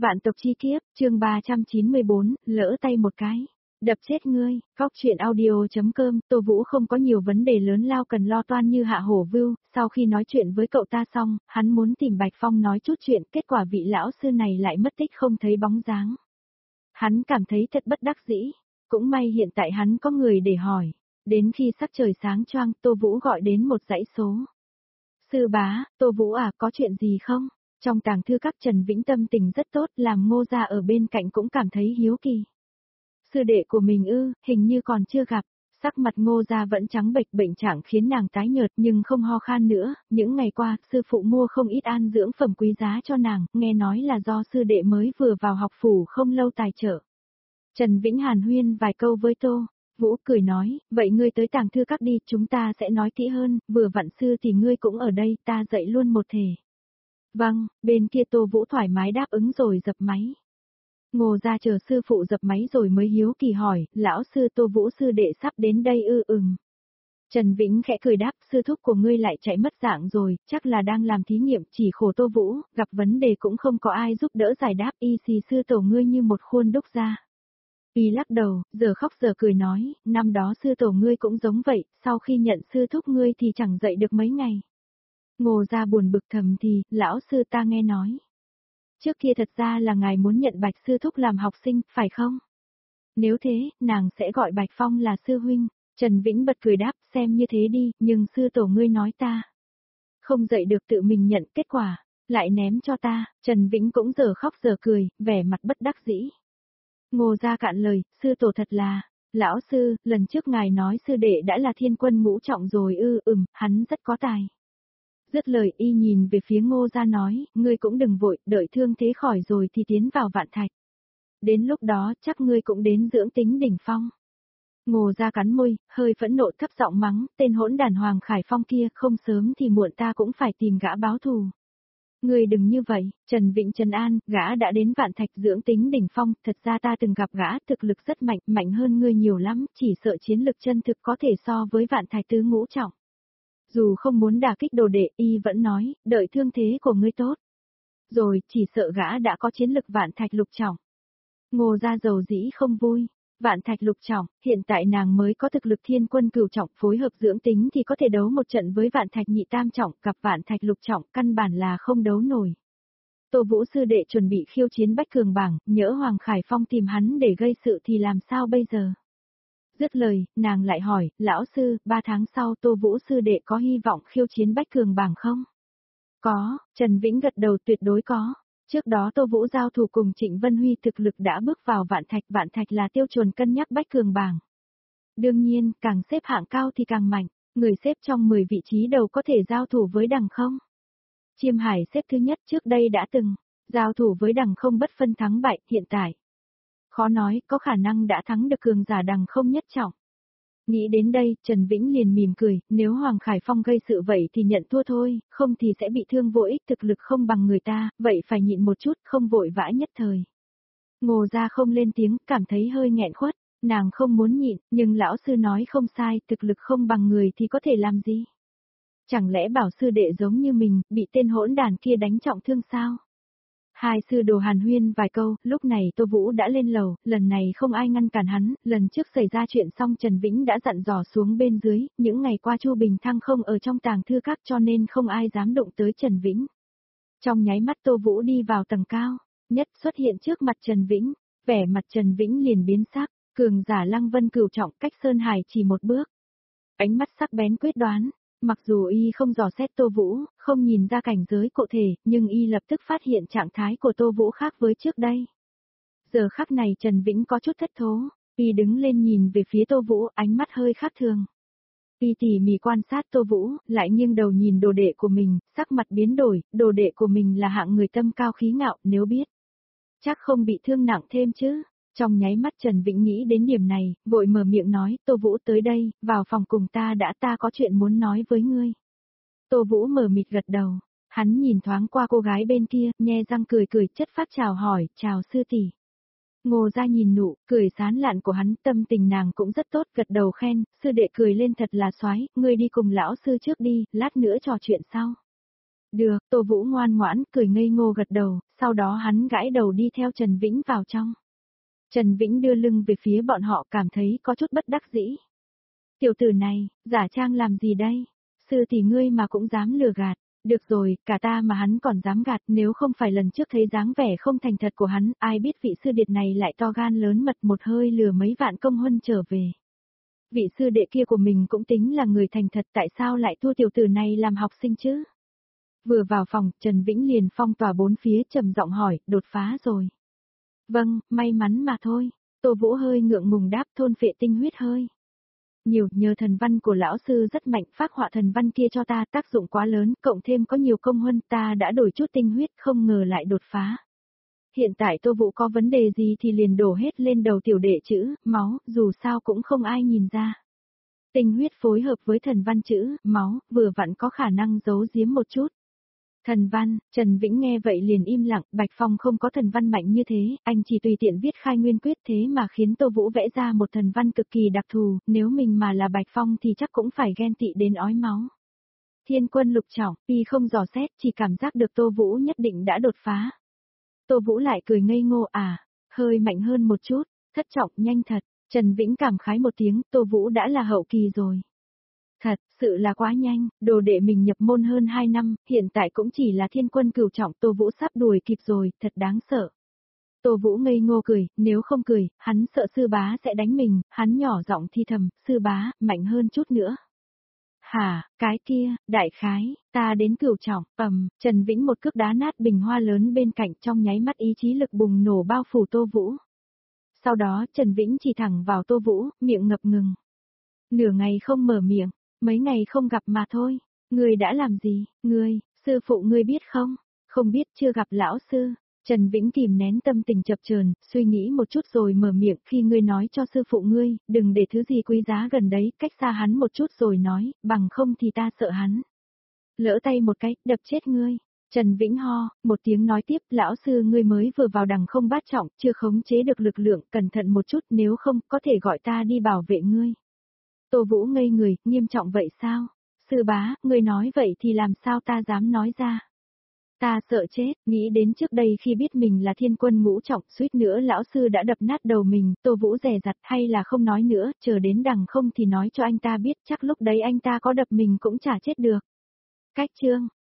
Vạn tộc chi kiếp, chương 394, lỡ tay một cái. Đập chết ngươi, Cóc truyện audio.com, Tô Vũ không có nhiều vấn đề lớn lao cần lo toan như Hạ Hổ Vưu, sau khi nói chuyện với cậu ta xong, hắn muốn tìm Bạch Phong nói chút chuyện, kết quả vị lão sư này lại mất tích không thấy bóng dáng. Hắn cảm thấy thật bất đắc dĩ, cũng may hiện tại hắn có người để hỏi. Đến khi sắc trời sáng choang, Tô Vũ gọi đến một dãy số. Sư bá, Tô Vũ à, có chuyện gì không? Trong tàng thư các Trần Vĩnh tâm tình rất tốt, làm Ngô gia ở bên cạnh cũng cảm thấy hiếu kỳ. Sư đệ của mình hình như còn chưa gặp, sắc mặt Ngô gia vẫn trắng bệch, bệnh trạng khiến nàng tái nhợt nhưng không ho khan nữa, những ngày qua, sư phụ mua không ít an dưỡng phẩm quý giá cho nàng, nghe nói là do sư đệ mới vừa vào học phủ không lâu tài trợ. Trần Vĩnh hàn huyên vài câu với Tô Vũ cười nói, vậy ngươi tới tàng thư các đi, chúng ta sẽ nói kỹ hơn, vừa vặn sư thì ngươi cũng ở đây, ta dạy luôn một thể. Vâng, bên kia Tô Vũ thoải mái đáp ứng rồi dập máy. Ngô gia chờ sư phụ dập máy rồi mới hiếu kỳ hỏi, lão sư Tô Vũ sư đệ sắp đến đây Trần Vĩnh khẽ cười đáp, sư thúc của ngươi lại chạy mất dạng rồi, chắc là đang làm thí nghiệm, chỉ khổ Tô Vũ, gặp vấn đề cũng không có ai giúp đỡ giải đáp, y xì sư tổ ngươi như một khuôn đúc ra. Y lắc đầu, giờ khóc giờ cười nói, năm đó sư tổ ngươi cũng giống vậy, sau khi nhận sư thúc ngươi thì chẳng dậy được mấy ngày. Ngô gia buồn bực thầm thì, lão sư ta nghe nói. Trước kia thật ra là ngài muốn nhận Bạch sư thúc làm học sinh, phải không? Nếu thế, nàng sẽ gọi Bạch Phong là sư huynh. Trần Vĩnh bật cười đáp, xem như thế đi, nhưng sư tổ ngươi nói ta. Không dậy được tự mình nhận kết quả, lại ném cho ta, Trần Vĩnh cũng giờ khóc giờ cười, vẻ mặt bất đắc dĩ. Ngô gia cạn lời, sư tổ thật là, lão sư, lần trước ngài nói sư đệ đã là thiên quân ngũ trọng rồi hắn rất có tài. Dứt lời y nhìn về phía Ngô gia nói, ngươi cũng đừng vội, đợi thương thế khỏi rồi thì tiến vào Vạn Thạch. Đến lúc đó chắc ngươi cũng đến dưỡng tính đỉnh phong. Ngô gia cắn môi, hơi phẫn nộ thấp giọng mắng, tên hỗn đàn Hoàng Khải Phong kia, không sớm thì muộn ta cũng phải tìm gã báo thù. Ngươi đừng như vậy, Trần Vĩnh trấn an, gã đã đến Vạn Thạch dưỡng tính đỉnh phong, thật ra ta từng gặp gã, thực lực rất mạnh, mạnh hơn ngươi nhiều lắm, chỉ sợ chiến lực chân thực có thể so với Vạn Thạch tứ ngũ trọng. Dù không muốn đả kích đồ đệ, y vẫn nói, đợi thương thế của ngươi tốt. Rồi, chỉ sợ gã đã có chiến lực Vạn Thạch lục trọng. Ngô gia dầu dĩ không vui. Vạn Thạch lục trọng, hiện tại nàng mới có thực lực thiên quân cửu trọng, phối hợp dưỡng tính thì có thể đấu một trận với Vạn Thạch nhị tam trọng, gặp Vạn Thạch lục trọng, căn bản là không đấu nổi. Tô Vũ sư đệ chuẩn bị khiêu chiến Bách Cường bảng, nhỡ Hoàng Khải Phong tìm hắn để gây sự thì làm sao bây giờ? Dứt lời, nàng lại hỏi, lão sư, 3 tháng sau Tô Vũ sư đệ có hy vọng khiêu chiến Bách Cường bảng không? Có, Trần Vĩnh gật đầu tuyệt đối có. Trước đó Tô Vũ giao thủ cùng Trịnh Vân Huy thực lực đã bước vào Vạn Thạch là tiêu chuẩn cân nhắc Bách Cường bảng. Đương nhiên, càng xếp hạng cao thì càng mạnh, người xếp trong 10 vị trí đầu có thể giao thủ với Đằng không? Chiêm Hải xếp thứ nhất trước đây đã từng giao thủ với Đằng không bất phân thắng bại, hiện tại khó nói, có khả năng đã thắng được cường giả Đằng không nhất trọng. Nghĩ đến đây, Trần Vĩnh liền mỉm cười, nếu Hoàng Khải Phong gây sự vậy thì nhận thua thôi, không thì sẽ bị thương vô ích, thực lực không bằng người ta, vậy phải nhịn một chút, không vội vã nhất thời. Ngô gia không lên tiếng, cảm thấy hơi nghẹn khuất, nàng không muốn nhịn, nhưng lão sư nói không sai, thực lực không bằng người thì có thể làm gì? Chẳng lẽ bảo sư đệ giống như mình, bị tên hỗn đàn kia đánh trọng thương sao? Hai sư đồ hàn huyên vài câu, lúc này Tô Vũ đã lên lầu, lần này không ai ngăn cản hắn, lần trước xảy ra chuyện xong Trần Vĩnh đã dặn dò xuống bên dưới, những ngày qua Chu Bình Thăng không ở trong tàng thư các cho nên không ai dám đụng tới Trần Vĩnh. Trong nháy mắt Tô Vũ đi vào tầng cao, nhất xuất hiện trước mặt Trần Vĩnh, vẻ mặt Trần Vĩnh liền biến sắc, cường giả Lăng Vân cửu trọng cách Sơn Hải chỉ một bước. Ánh mắt sắc bén quyết đoán. Mặc dù y không dò xét Tô Vũ, không nhìn ra cảnh giới cụ thể, nhưng y lập tức phát hiện trạng thái của Tô Vũ khác với trước đây. Giờ khắc này Trần Vĩnh có chút thất thố, y đứng lên nhìn về phía Tô Vũ, ánh mắt hơi khác thường. Y tỉ mỉ quan sát Tô Vũ, lại nghiêng đầu nhìn đồ đệ của mình, sắc mặt biến đổi, đồ đệ của mình là hạng người tâm cao khí ngạo, nếu biết. Chắc không bị thương nặng thêm chứ. Trong nháy mắt Trần Vĩnh nghĩ đến điểm này, vội mở miệng nói, Tô Vũ tới đây, vào phòng cùng ta có chuyện muốn nói với ngươi. Tô Vũ mở mịt gật đầu, hắn nhìn thoáng qua cô gái bên kia, nhe răng cười chất phát chào hỏi, chào sư tỷ. Ngô gia nhìn nụ, cười sán lạn của hắn, tâm tình nàng cũng rất tốt, gật đầu khen, sư đệ cười lên thật là xoái, ngươi đi cùng lão sư trước đi, lát nữa trò chuyện sau. Được, Tô Vũ ngoan ngoãn, cười ngây ngô gật đầu, sau đó hắn gãi đầu đi theo Trần Vĩnh vào trong. Trần Vĩnh đưa lưng về phía bọn họ cảm thấy có chút bất đắc dĩ. Tiểu tử này, giả trang làm gì đây? Sư tỷ ngươi mà cũng dám lừa gạt. Được rồi, cả ta mà hắn còn dám gạt, nếu không phải lần trước thấy dáng vẻ không thành thật của hắn, ai biết vị sư điệt này lại to gan lớn mật một hơi lừa mấy vạn công huân trở về. Vị sư đệ kia của mình cũng tính là người thành thật, tại sao lại thua tiểu tử này làm học sinh chứ? Vừa vào phòng, Trần Vĩnh liền phong tỏa bốn phía trầm giọng hỏi, đột phá rồi. Vâng, may mắn mà thôi. Tô Vũ hơi ngượng ngùng đáp, thôn phệ tinh huyết hơi. Nhiều, nhờ thần văn của lão sư rất mạnh, phác họa thần văn kia cho ta tác dụng quá lớn, cộng thêm có nhiều công huân, ta đã đổi chút tinh huyết, không ngờ lại đột phá. Hiện tại Tô Vũ có vấn đề gì thì liền đổ hết lên đầu tiểu đệ chữ, máu, dù sao cũng không ai nhìn ra. Tinh huyết phối hợp với thần văn chữ, máu, vừa vặn có khả năng giấu giếm một chút. Thần văn, Trần Vĩnh nghe vậy liền im lặng, Bạch Phong không có thần văn mạnh như thế, anh chỉ tùy tiện viết khai nguyên quyết thế mà khiến Tô Vũ vẽ ra một thần văn cực kỳ đặc thù, nếu mình mà là Bạch Phong thì chắc cũng phải ghen tị đến ói máu. Thiên quân lục trọng, y không dò xét, chỉ cảm giác được Tô Vũ nhất định đã đột phá. Tô Vũ lại cười ngây ngô hơi mạnh hơn một chút, thất trọng nhanh thật, Trần Vĩnh cảm khái một tiếng, Tô Vũ đã là hậu kỳ rồi. Thật, sự là quá nhanh, đồ đệ mình nhập môn hơn 2 năm, hiện tại cũng chỉ là thiên quân cửu trọng, Tô Vũ sắp đuổi kịp rồi, thật đáng sợ. Tô Vũ ngây ngô cười, nếu không cười, hắn sợ sư bá sẽ đánh mình, hắn nhỏ giọng thi thầm, sư bá, mạnh hơn chút nữa. Hả, cái kia, đại khái, ta đến cửu trọng, Trần Vĩnh một cước đá nát bình hoa lớn bên cạnh trong nháy mắt ý chí lực bùng nổ bao phủ Tô Vũ. Sau đó Trần Vĩnh chỉ thẳng vào Tô Vũ, miệng ngập ngừng. Nửa ngày không mở miệng. Mấy ngày không gặp mà thôi, ngươi đã làm gì, sư phụ ngươi biết không? Không biết chưa gặp lão sư. Trần Vĩnh kìm nén tâm tình chập chờn, suy nghĩ một chút rồi mở miệng khi ngươi nói cho sư phụ ngươi, đừng để thứ gì quý giá gần đấy, cách xa hắn một chút rồi nói, bằng không thì ta sợ hắn. Lỡ tay một cái, đập chết ngươi. Trần Vĩnh ho, một tiếng nói tiếp, lão sư ngươi mới vừa vào đằng không bát trọng, chưa khống chế được lực lượng, cẩn thận một chút, nếu không, có thể gọi ta đi bảo vệ ngươi. Tô Vũ ngây người, nghiêm trọng vậy sao? Sư bá, ngươi nói vậy thì làm sao ta dám nói ra? Ta sợ chết, nghĩ đến trước đây khi biết mình là thiên quân ngũ trọng, suýt nữa lão sư đã đập nát đầu mình, Tô Vũ dè dặt hay là không nói nữa, chờ đến đằng không thì nói cho anh ta biết, chắc lúc đấy anh ta có đập mình cũng chả chết được. Cách chương